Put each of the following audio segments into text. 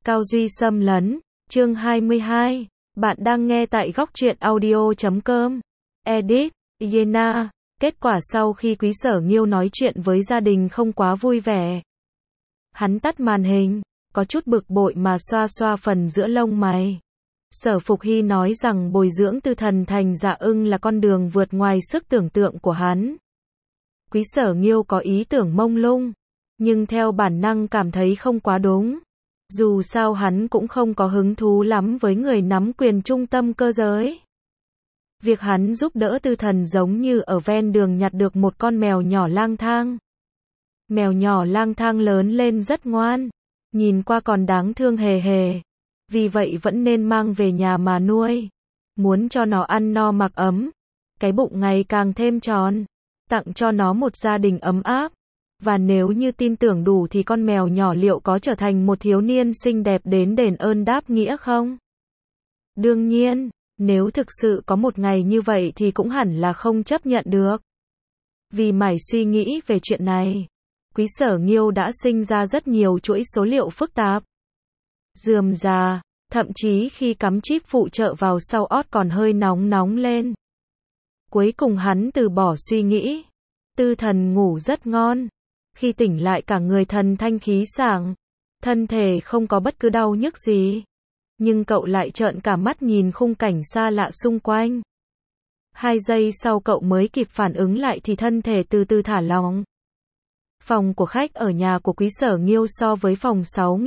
Cao Duy xâm lấn, chương 22. Bạn đang nghe tại góc truyện audio.com. Edit, Yena. Kết quả sau khi Quý Sở Nghiêu nói chuyện với gia đình không quá vui vẻ. Hắn tắt màn hình, có chút bực bội mà xoa xoa phần giữa lông mày. Sở Phục Hy nói rằng bồi dưỡng Tư Thần thành Dạ Ưng là con đường vượt ngoài sức tưởng tượng của hắn. Quý Sở Nghiêu có ý tưởng mông lung, nhưng theo bản năng cảm thấy không quá đúng. Dù sao hắn cũng không có hứng thú lắm với người nắm quyền trung tâm cơ giới. Việc hắn giúp đỡ Tư Thần giống như ở ven đường nhặt được một con mèo nhỏ lang thang. Mèo nhỏ lang thang lớn lên rất ngoan, nhìn qua còn đáng thương hề hề. Vì vậy vẫn nên mang về nhà mà nuôi. Muốn cho nó ăn no mặc ấm, cái bụng ngày càng thêm tròn, tặng cho nó một gia đình ấm áp. Và nếu như tin tưởng đủ thì con mèo nhỏ liệu có trở thành một thiếu niên xinh đẹp đến đền ơn đáp nghĩa không? Đương nhiên, nếu thực sự có một ngày như vậy thì cũng hẳn là không chấp nhận được. Vì mải suy nghĩ về chuyện này, Quý Sở Nghiêu đã sinh ra rất nhiều chuỗi số liệu phức tạp. Rườm rà, thậm chí khi cắm chip phụ trợ vào sau ót còn hơi nóng lên. Cuối cùng hắn từ bỏ suy nghĩ. Tư Thần ngủ rất ngon. Khi tỉnh lại cả người thần thanh khí sảng, thân thể không có bất cứ đau nhức gì. Nhưng cậu lại trợn cả mắt nhìn khung cảnh xa lạ xung quanh. 2 giây sau cậu mới kịp phản ứng lại thì thân thể từ từ thả lỏng. Phòng của khách ở nhà của Quý Sở Nghiêu so với phòng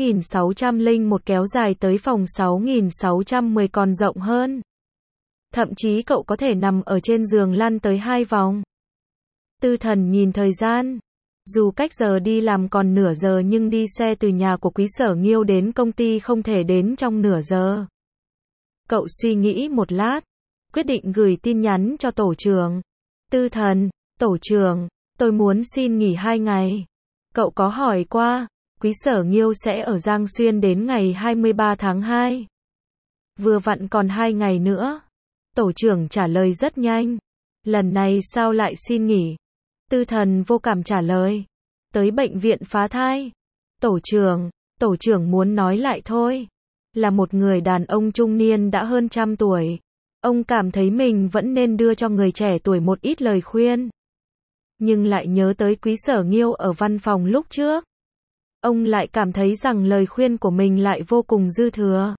6601 kéo dài tới phòng 6610 còn rộng hơn. Thậm chí cậu có thể nằm ở trên giường lăn tới 2 vòng. Tư Thần nhìn thời gian. Dù cách giờ đi làm còn nửa giờ nhưng đi xe từ nhà của Quý Sở Nghiêu đến công ty không thể đến trong nửa giờ. Cậu suy nghĩ một lát, quyết định gửi tin nhắn cho tổ trưởng. Tư Thần, tổ trưởng, tôi muốn xin nghỉ 2 ngày. Cậu có hỏi qua, Quý Sở Nghiêu sẽ ở Giang Xuyên đến ngày 23 tháng 2. Vừa vặn còn 2 ngày nữa. Tổ trưởng trả lời rất nhanh. Lần này sao lại xin nghỉ? Tư Thần vô cảm trả lời. Tới bệnh viện phá thai. Tổ trưởng muốn nói lại thôi. Là một người đàn ông trung niên đã hơn trăm tuổi. Ông cảm thấy mình vẫn nên đưa cho người trẻ tuổi một ít lời khuyên. Nhưng lại nhớ tới Quý Sở Nghiêu ở văn phòng lúc trước. Ông lại cảm thấy rằng lời khuyên của mình lại vô cùng dư thừa.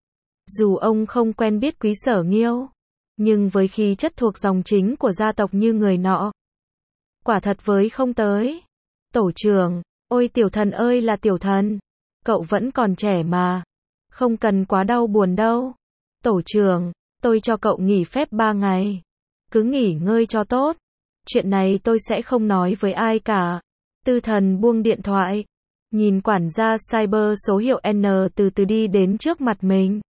Dù ông không quen biết Quý Sở Nghiêu, nhưng với khí chất thuộc dòng chính của gia tộc như người nọ, quả thật với không tới. Tổ trưởng, ôi Tiểu Thần ơi là Tiểu Thần, cậu vẫn còn trẻ mà, không cần quá đau buồn đâu. Tổ trưởng, tôi cho cậu nghỉ phép 3 ngày, cứ nghỉ ngơi cho tốt. Chuyện này tôi sẽ không nói với ai cả. Tư Thần buông điện thoại, nhìn quản gia cyber số hiệu N từ từ đi đến trước mặt mình.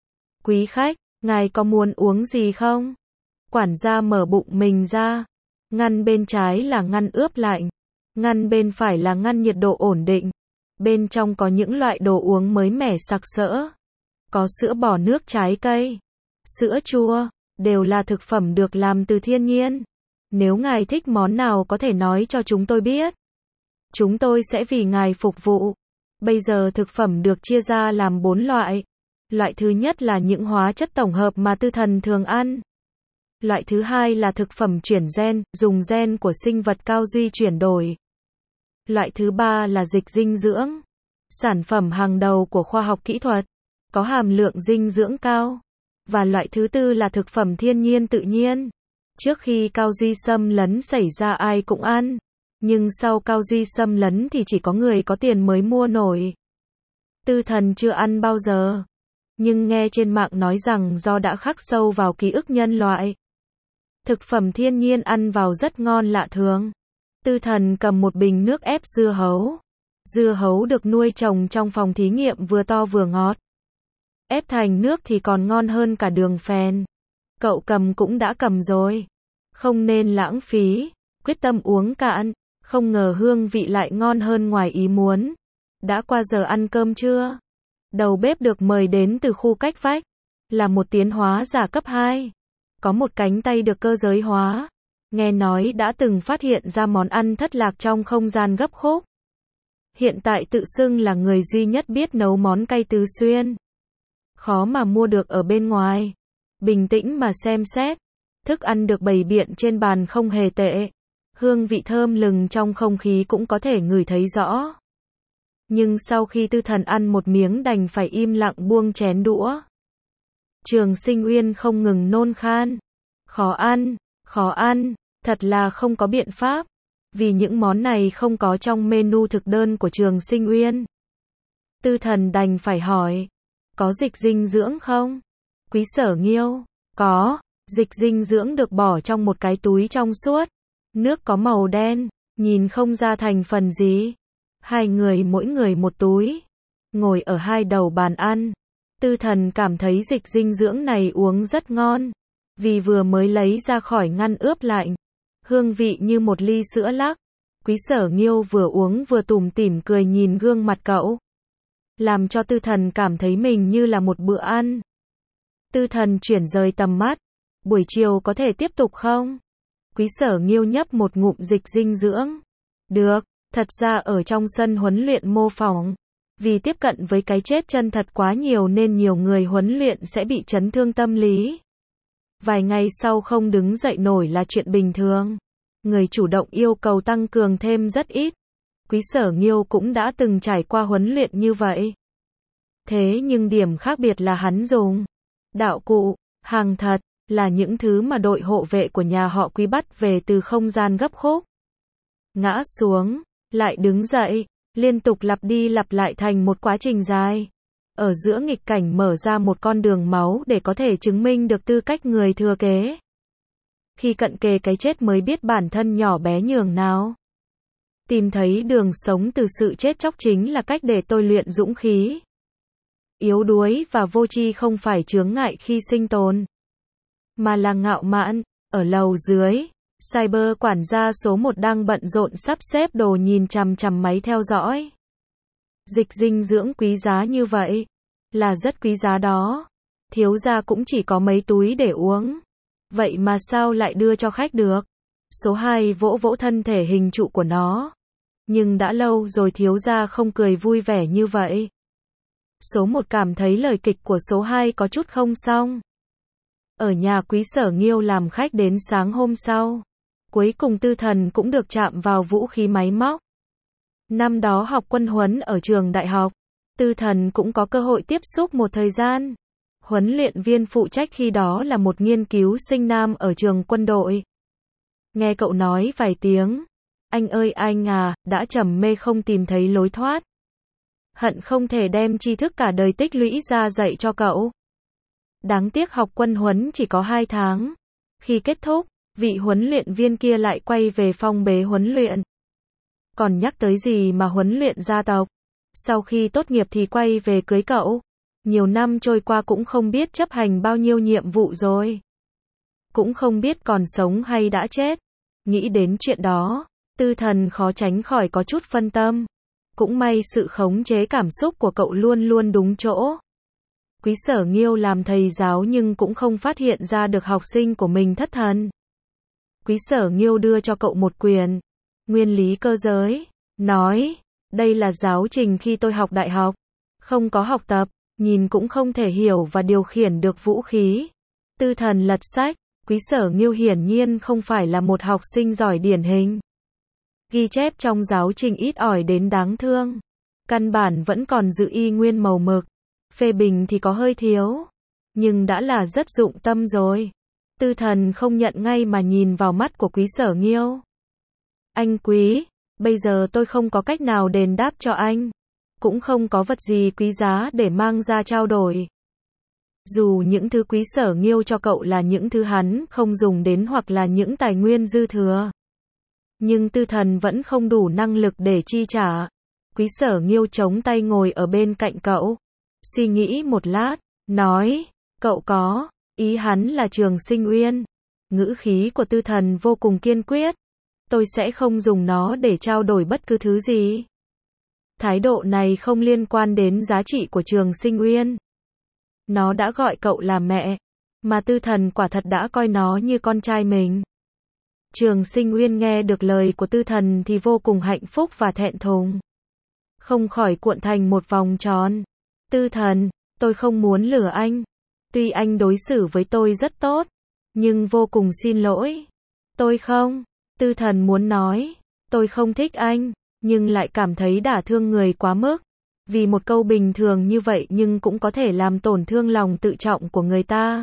Quý khách, ngài có muốn uống gì không? Quản gia mở bụng mình ra. Ngăn bên trái là ngăn ướp lạnh, ngăn bên phải là ngăn nhiệt độ ổn định. Bên trong có những loại đồ uống mới mẻ sặc sỡ. Có sữa bò nước trái cây, sữa chua, đều là thực phẩm được làm từ thiên nhiên. Nếu ngài thích món nào có thể nói cho chúng tôi biết. Chúng tôi sẽ vì ngài phục vụ. Bây giờ thực phẩm được chia ra làm 4 loại. Loại thứ nhất là những hóa chất tổng hợp mà Tư Thần thường ăn. Loại thứ hai là thực phẩm chuyển gen, dùng gen của sinh vật Cao Duy chuyển đổi. Loại thứ ba là dịch dinh dưỡng. Sản phẩm hàng đầu của khoa học kỹ thuật, có hàm lượng dinh dưỡng cao. Và loại thứ tư là thực phẩm thiên nhiên tự nhiên. Trước khi Cao Duy xâm lấn xảy ra ai cũng ăn. Nhưng sau Cao Duy xâm lấn thì chỉ có người có tiền mới mua nổi. Tư Thần chưa ăn bao giờ. Nhưng nghe trên mạng nói rằng do đã khắc sâu vào ký ức nhân loại. Thực phẩm thiên nhiên ăn vào rất ngon lạ thường. Tư Thần cầm một bình nước ép dưa hấu. Dưa hấu được nuôi trồng trong phòng thí nghiệm vừa to vừa ngọt. Ép thành nước thì còn ngon hơn cả đường phèn. Cậu cầm cũng đã cầm rồi. Không nên lãng phí. Quyết tâm uống cạn. Không ngờ hương vị lại ngon hơn ngoài ý muốn. Đã qua giờ ăn cơm chưa? Đầu bếp được mời đến từ khu cách vách. Là một tiến hóa giả cấp 2. Có một cánh tay được cơ giới hóa. Nghe nói đã từng phát hiện ra món ăn thất lạc trong không gian gấp khúc. hiện tại tự xưng là người duy nhất biết nấu món cay tứ xuyên. Khó mà mua được ở bên ngoài. Bình tĩnh mà xem xét. Thức ăn được bày biện trên bàn không hề tệ. Hương vị thơm lừng trong không khí cũng có thể ngửi thấy rõ. Nhưng sau khi Tư Thần ăn một miếng đành phải im lặng buông chén đũa. Trường Sinh Uyên không ngừng nôn khan. Khó ăn, thật là không có biện pháp. Vì những món này không có trong menu thực đơn của Trường Sinh Uyên. Tư Thần đành phải hỏi. Có dịch dinh dưỡng không? Quý Sở Nghiêu. Có, dịch dinh dưỡng được bỏ trong một cái túi trong suốt. Nước có màu đen, nhìn không ra thành phần gì. Hai người mỗi người một túi. Ngồi ở hai đầu bàn ăn. Tư Thần cảm thấy dịch dinh dưỡng này uống rất ngon. Vì vừa mới lấy ra khỏi ngăn ướp lạnh. Hương vị như một ly sữa lắc. Quý Sở Nghiêu vừa uống vừa tủm tỉm cười nhìn gương mặt cậu. Làm cho Tư Thần cảm thấy mình như là một bữa ăn. Tư Thần chuyển rời tầm mắt. Buổi chiều có thể tiếp tục không? Quý Sở Nghiêu nhấp một ngụm dịch dinh dưỡng. Được, thật ra ở trong sân huấn luyện mô phỏng. Vì tiếp cận với cái chết chân thật quá nhiều nên nhiều người huấn luyện sẽ bị chấn thương tâm lý. Vài ngày sau không đứng dậy nổi là chuyện bình thường. Người chủ động yêu cầu tăng cường thêm rất ít. Quý Sở Nghiêu cũng đã từng trải qua huấn luyện như vậy. Thế nhưng điểm khác biệt là hắn dùng đạo cụ, hàng thật, là những thứ mà đội hộ vệ của nhà họ Quý bắt về từ không gian gấp khúc. Ngã xuống, lại đứng dậy, liên tục lặp đi lặp lại thành một quá trình dài. Ở giữa nghịch cảnh mở ra một con đường máu để có thể chứng minh được tư cách người thừa kế. Khi cận kề cái chết mới biết bản thân nhỏ bé nhường nào. Tìm thấy đường sống từ sự chết chóc chính là cách để tôi luyện dũng khí. Yếu đuối và vô tri không phải chướng ngại khi sinh tồn, mà là ngạo mạn. Ở lầu dưới, Cyber quản gia số 1 đang bận rộn sắp xếp đồ nhìn chằm chằm máy theo dõi. Dịch dinh dưỡng quý giá như vậy, là rất quý giá đó. Thiếu gia cũng chỉ có mấy túi để uống. Vậy mà sao lại đưa cho khách được? Số 2 vỗ vỗ thân thể hình trụ của nó. Nhưng đã lâu rồi thiếu gia không cười vui vẻ như vậy. Số 1 cảm thấy lời kịch của số 2 có chút không xong. Ở nhà Quý Sở Nghiêu làm khách đến sáng hôm sau. Cuối cùng Tư Thần cũng được chạm vào vũ khí máy móc. Năm đó học quân huấn ở trường đại học, Tư Thần cũng có cơ hội tiếp xúc một thời gian. Huấn luyện viên phụ trách khi đó là một nghiên cứu sinh nam ở trường quân đội. Nghe cậu nói vài tiếng, anh ơi anh à, đã trầm mê không tìm thấy lối thoát. Hận không thể đem tri thức cả đời tích lũy ra dạy cho cậu. Đáng tiếc học quân huấn chỉ có 2 tháng. Khi kết thúc, vị huấn luyện viên kia lại quay về phong bế huấn luyện. Còn nhắc tới gì mà huấn luyện gia tộc. Sau khi tốt nghiệp thì quay về cưới cậu. Nhiều năm trôi qua cũng không biết chấp hành bao nhiêu nhiệm vụ rồi. Cũng không biết còn sống hay đã chết. Nghĩ đến chuyện đó, Tư Thần khó tránh khỏi có chút phân tâm. Cũng may sự khống chế cảm xúc của cậu luôn luôn đúng chỗ. Quý Sở Nghiêu làm thầy giáo nhưng cũng không phát hiện ra được học sinh của mình thất thần. Quý Sở Nghiêu đưa cho cậu một quyển Nguyên lý cơ giới, nói, đây là giáo trình khi tôi học đại học. Không có học tập, nhìn cũng không thể hiểu và điều khiển được vũ khí. Tư Thần lật sách, Quý Sở Nghiêu hiển nhiên không phải là một học sinh giỏi điển hình. Ghi chép trong giáo trình ít ỏi đến đáng thương. Căn bản vẫn còn giữ y nguyên màu mực. Phê bình thì có hơi thiếu. Nhưng đã là rất dụng tâm rồi. Tư Thần không nhận ngay mà nhìn vào mắt của Quý Sở Nghiêu. Anh Quý, bây giờ tôi không có cách nào đền đáp cho anh. Cũng không có vật gì quý giá để mang ra trao đổi. Dù những thứ Quý Sở Nghiêu cho cậu là những thứ hắn không dùng đến hoặc là những tài nguyên dư thừa. Nhưng Tư Thần vẫn không đủ năng lực để chi trả. Quý Sở Nghiêu chống tay ngồi ở bên cạnh cậu. Suy nghĩ một lát, nói, cậu có, ý hắn là Trường Sinh Uyên. Ngữ khí của Tư Thần vô cùng kiên quyết. Tôi sẽ không dùng nó để trao đổi bất cứ thứ gì. Thái độ này không liên quan đến giá trị của Trường Sinh Uyên. Nó đã gọi cậu là mẹ, mà Tư Thần quả thật đã coi nó như con trai mình. Trường Sinh Uyên nghe được lời của Tư Thần thì vô cùng hạnh phúc và thẹn thùng. không khỏi cuộn thành một vòng tròn. Tư Thần, tôi không muốn lừa anh. Tuy anh đối xử với tôi rất tốt, nhưng vô cùng xin lỗi. Tôi không. Tư Thần muốn nói, tôi không thích anh, nhưng lại cảm thấy đả thương người quá mức. Vì một câu bình thường như vậy nhưng cũng có thể làm tổn thương lòng tự trọng của người ta.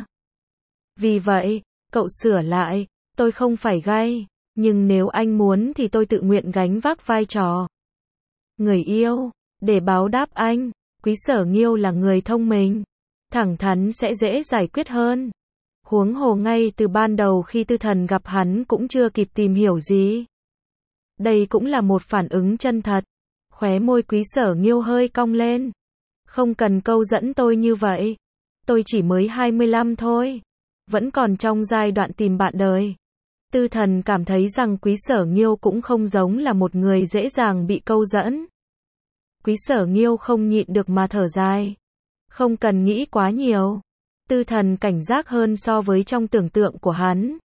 Vì vậy, cậu sửa lại, tôi không phải gay, nhưng nếu anh muốn thì tôi tự nguyện gánh vác vai trò người yêu. Để báo đáp anh, Quý Sở Nghiêu là người thông minh, thẳng thắn sẽ dễ giải quyết hơn. Huống hồ ngay từ ban đầu khi Tư Thần gặp hắn cũng chưa kịp tìm hiểu gì. Đây cũng là một phản ứng chân thật. Khóe môi Quý Sở Nghiêu hơi cong lên. Không cần câu dẫn tôi như vậy. Tôi chỉ mới 25 thôi. Vẫn còn trong giai đoạn tìm bạn đời. Tư Thần cảm thấy rằng Quý Sở Nghiêu cũng không giống là một người dễ dàng bị câu dẫn. Quý Sở Nghiêu không nhịn được mà thở dài. Không cần nghĩ quá nhiều. Tư Thần cảnh giác hơn so với trong tưởng tượng của hắn.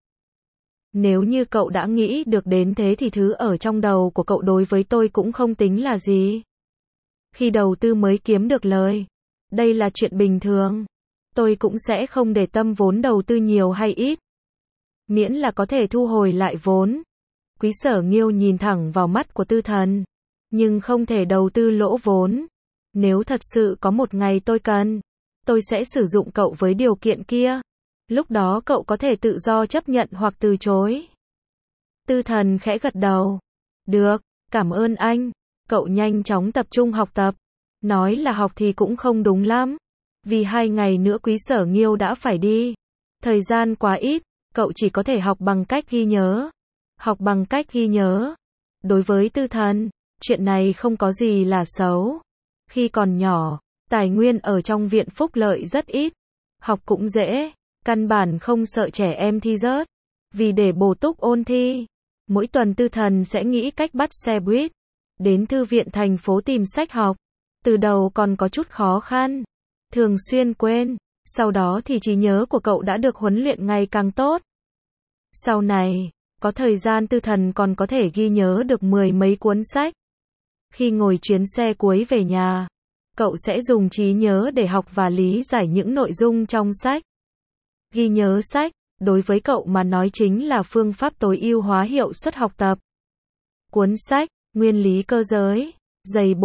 Nếu như cậu đã nghĩ được đến thế thì thứ ở trong đầu của cậu đối với tôi cũng không tính là gì. Khi đầu tư mới kiếm được lời. Đây là chuyện bình thường. Tôi cũng sẽ không để tâm vốn đầu tư nhiều hay ít. Miễn là có thể thu hồi lại vốn. Quý Sở Nghiêu nhìn thẳng vào mắt của Tư Thần. Nhưng không thể đầu tư lỗ vốn. Nếu thật sự có một ngày tôi cần, tôi sẽ sử dụng cậu với điều kiện kia. Lúc đó cậu có thể tự do chấp nhận hoặc từ chối. Tư Thần khẽ gật đầu. Được, cảm ơn anh. Cậu nhanh chóng tập trung học tập. Nói là học thì cũng không đúng lắm. Vì 2 ngày nữa Quý Sở Nghiêu đã phải đi. Thời gian quá ít, cậu chỉ có thể học bằng cách ghi nhớ. Học bằng cách ghi nhớ. Đối với Tư Thần, chuyện này không có gì là xấu. Khi còn nhỏ, tài nguyên ở trong viện phúc lợi rất ít. Học cũng dễ, căn bản không sợ trẻ em thi rớt. Vì để bổ túc ôn thi, mỗi tuần Tư Thần sẽ nghĩ cách bắt xe buýt đến thư viện thành phố tìm sách học. Từ đầu còn có chút khó khăn, thường xuyên quên, sau đó thì trí nhớ của cậu đã được huấn luyện ngày càng tốt. Sau này, có thời gian Tư Thần còn có thể ghi nhớ được 10 mấy cuốn sách. Khi ngồi chuyến xe cuối về nhà, cậu sẽ dùng trí nhớ để học và lý giải những nội dung trong sách. Ghi nhớ sách, đối với cậu mà nói chính là phương pháp tối ưu hóa hiệu suất học tập. Cuốn sách, Nguyên lý cơ giới, dày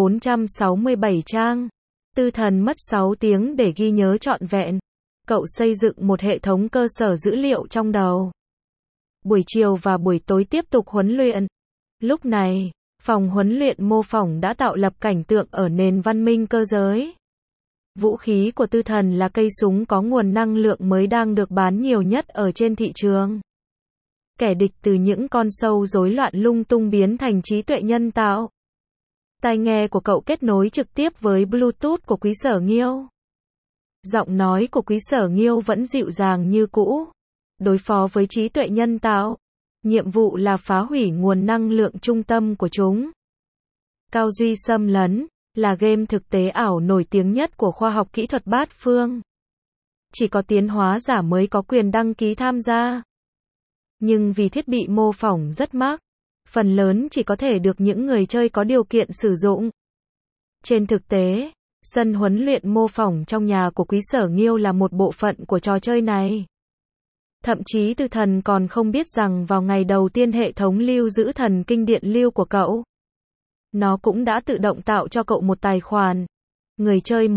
467 trang. Tư Thần mất 6 tiếng để ghi nhớ trọn vẹn. Cậu xây dựng một hệ thống cơ sở dữ liệu trong đầu. Buổi chiều và buổi tối tiếp tục huấn luyện. Lúc này, phòng huấn luyện mô phỏng đã tạo lập cảnh tượng ở nền văn minh cơ giới. Vũ khí của Tư Thần là cây súng có nguồn năng lượng mới đang được bán nhiều nhất ở trên thị trường. Kẻ địch từ những con sâu rối loạn lung tung biến thành trí tuệ nhân tạo. Tai nghe của cậu kết nối trực tiếp với Bluetooth của Quý Sở Nghiêu. Giọng nói của Quý Sở Nghiêu vẫn dịu dàng như cũ. Đối phó với trí tuệ nhân tạo, nhiệm vụ là phá hủy nguồn năng lượng trung tâm của chúng. Cao duy xâm lấn là game thực tế ảo nổi tiếng nhất của khoa học kỹ thuật bát phương. Chỉ có tiến hóa giả mới có quyền đăng ký tham gia. Nhưng vì thiết bị mô phỏng rất mắc, phần lớn chỉ có thể được những người chơi có điều kiện sử dụng. Trên thực tế, sân huấn luyện mô phỏng trong nhà của Quý Sở Nghiêu là một bộ phận của trò chơi này. Thậm chí Tư Thần còn không biết rằng vào ngày đầu tiên hệ thống lưu giữ thần kinh điện lưu của cậu, nó cũng đã tự động tạo cho cậu một tài khoản. Người chơi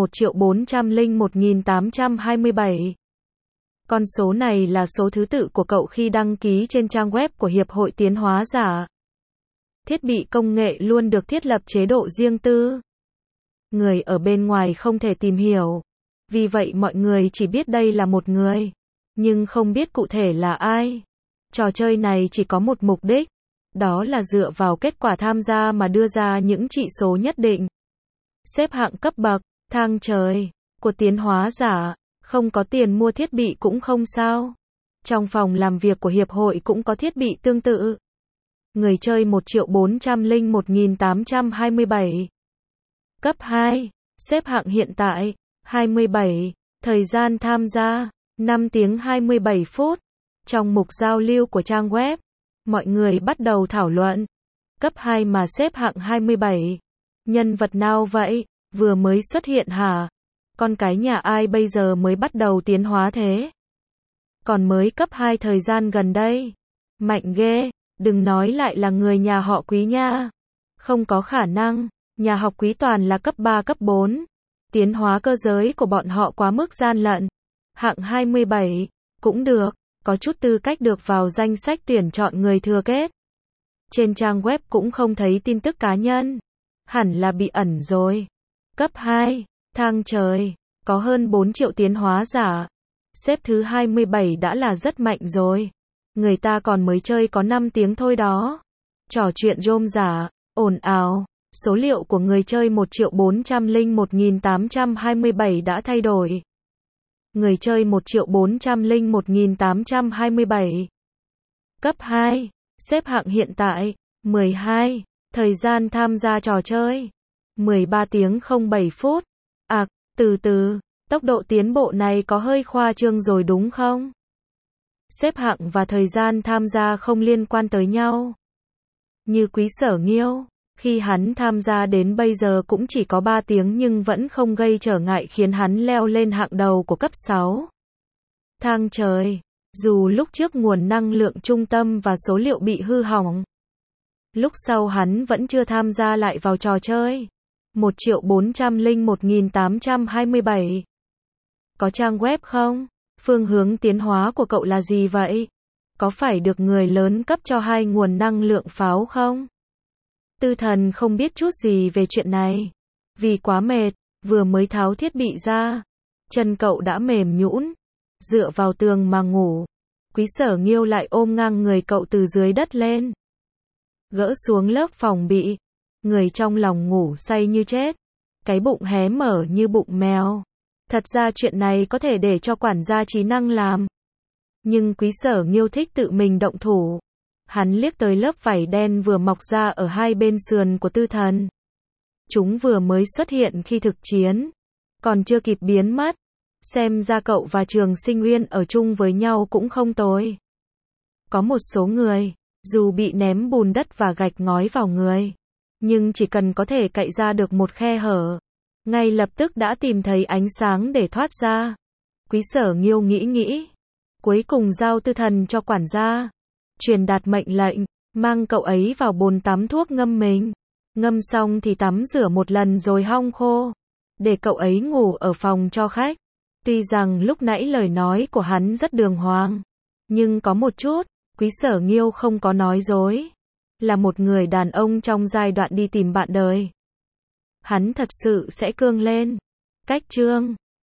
1.401.827. Con số này là số thứ tự của cậu khi đăng ký trên trang web của Hiệp hội Tiến hóa giả. Thiết bị công nghệ luôn được thiết lập chế độ riêng tư. Người ở bên ngoài không thể tìm hiểu. Vì vậy mọi người chỉ biết đây là một người, nhưng không biết cụ thể là ai. Trò chơi này chỉ có một mục đích, đó là dựa vào kết quả tham gia mà đưa ra những trị số nhất định. Xếp hạng cấp bậc, thang trời, của tiến hóa giả, không có tiền mua thiết bị cũng không sao. Trong phòng làm việc của Hiệp hội cũng có thiết bị tương tự. Người chơi 1.401.827. Cấp 2, xếp hạng hiện tại, 27. Thời gian tham gia, 5 tiếng 27 phút. Trong mục giao lưu của trang web, mọi người bắt đầu thảo luận. Cấp 2 mà xếp hạng 27. Nhân vật nào vậy? Vừa mới xuất hiện hả? Con cái nhà ai bây giờ mới bắt đầu tiến hóa thế? Còn mới cấp 2 thời gian gần đây. Mạnh ghê, đừng nói lại là người nhà họ Quý nha. Không có khả năng, nhà học Quý toàn là cấp 3 cấp 4. Tiến hóa cơ giới của bọn họ quá mức gian lận. Hạng 27, cũng được, có chút tư cách được vào danh sách tuyển chọn người thừa kết. Trên trang web cũng không thấy tin tức cá nhân. Hẳn là bị ẩn rồi. Cấp 2, thang trời, có hơn 4 triệu tiến hóa giả. Xếp thứ 27 đã là rất mạnh rồi. Người ta còn mới chơi có 5 tiếng thôi đó. Trò chuyện rôm rả, ồn ào. Số liệu của người chơi 1.401.827 đã thay đổi. Người chơi 1.401.827. Cấp 2, xếp hạng hiện tại, 12. Thời gian tham gia trò chơi, 13 tiếng 07 phút. Từ từ, tốc độ tiến bộ này có hơi khoa trương rồi đúng không? Xếp hạng và thời gian tham gia không liên quan tới nhau. Như Quý Sở Nghiêu, khi hắn tham gia đến bây giờ cũng chỉ có 3 tiếng nhưng vẫn không gây trở ngại khiến hắn leo lên hạng đầu của cấp 6. Thang trời, dù lúc trước nguồn năng lượng trung tâm và số liệu bị hư hỏng. Lúc sau hắn vẫn chưa tham gia lại vào trò chơi. 1.401.827. Có trang web không? Phương hướng tiến hóa của cậu là gì vậy? Có phải được người lớn cấp cho 2 nguồn năng lượng pháo không? Tư Thần không biết chút gì về chuyện này. Vì quá mệt, vừa mới tháo thiết bị ra. Chân cậu đã mềm nhũn, dựa vào tường mà ngủ. Quý Sở Nghiêu lại ôm ngang người cậu từ dưới đất lên. Gỡ xuống lớp phòng bị. Người trong lòng ngủ say như chết. Cái bụng hé mở như bụng mèo. Thật ra chuyện này có thể để cho quản gia trí năng làm. Nhưng Quý Sở Nghiêu thích tự mình động thủ. Hắn liếc tới lớp vảy đen vừa mọc ra ở hai bên sườn của Tư Thần. Chúng vừa mới xuất hiện khi thực chiến. Còn chưa kịp biến mất. Xem ra cậu và Trường Sinh Uyên ở chung với nhau cũng không tồi. Có một số người, dù bị ném bùn đất và gạch ngói vào người, nhưng chỉ cần có thể cạy ra được một khe hở, ngay lập tức đã tìm thấy ánh sáng để thoát ra. Quý Sở Nghiêu nghĩ. Cuối cùng giao Tư Thần cho quản gia. Truyền đạt mệnh lệnh, mang cậu ấy vào bồn tắm thuốc ngâm mình. Ngâm xong thì tắm rửa một lần rồi hong khô. Để cậu ấy ngủ ở phòng cho khách. Tuy rằng lúc nãy lời nói của hắn rất đường hoàng, nhưng có một chút, Quý Sở Nghiêu không có nói dối. Là một người đàn ông trong giai đoạn đi tìm bạn đời. Hắn thật sự sẽ cương lên. Cách chương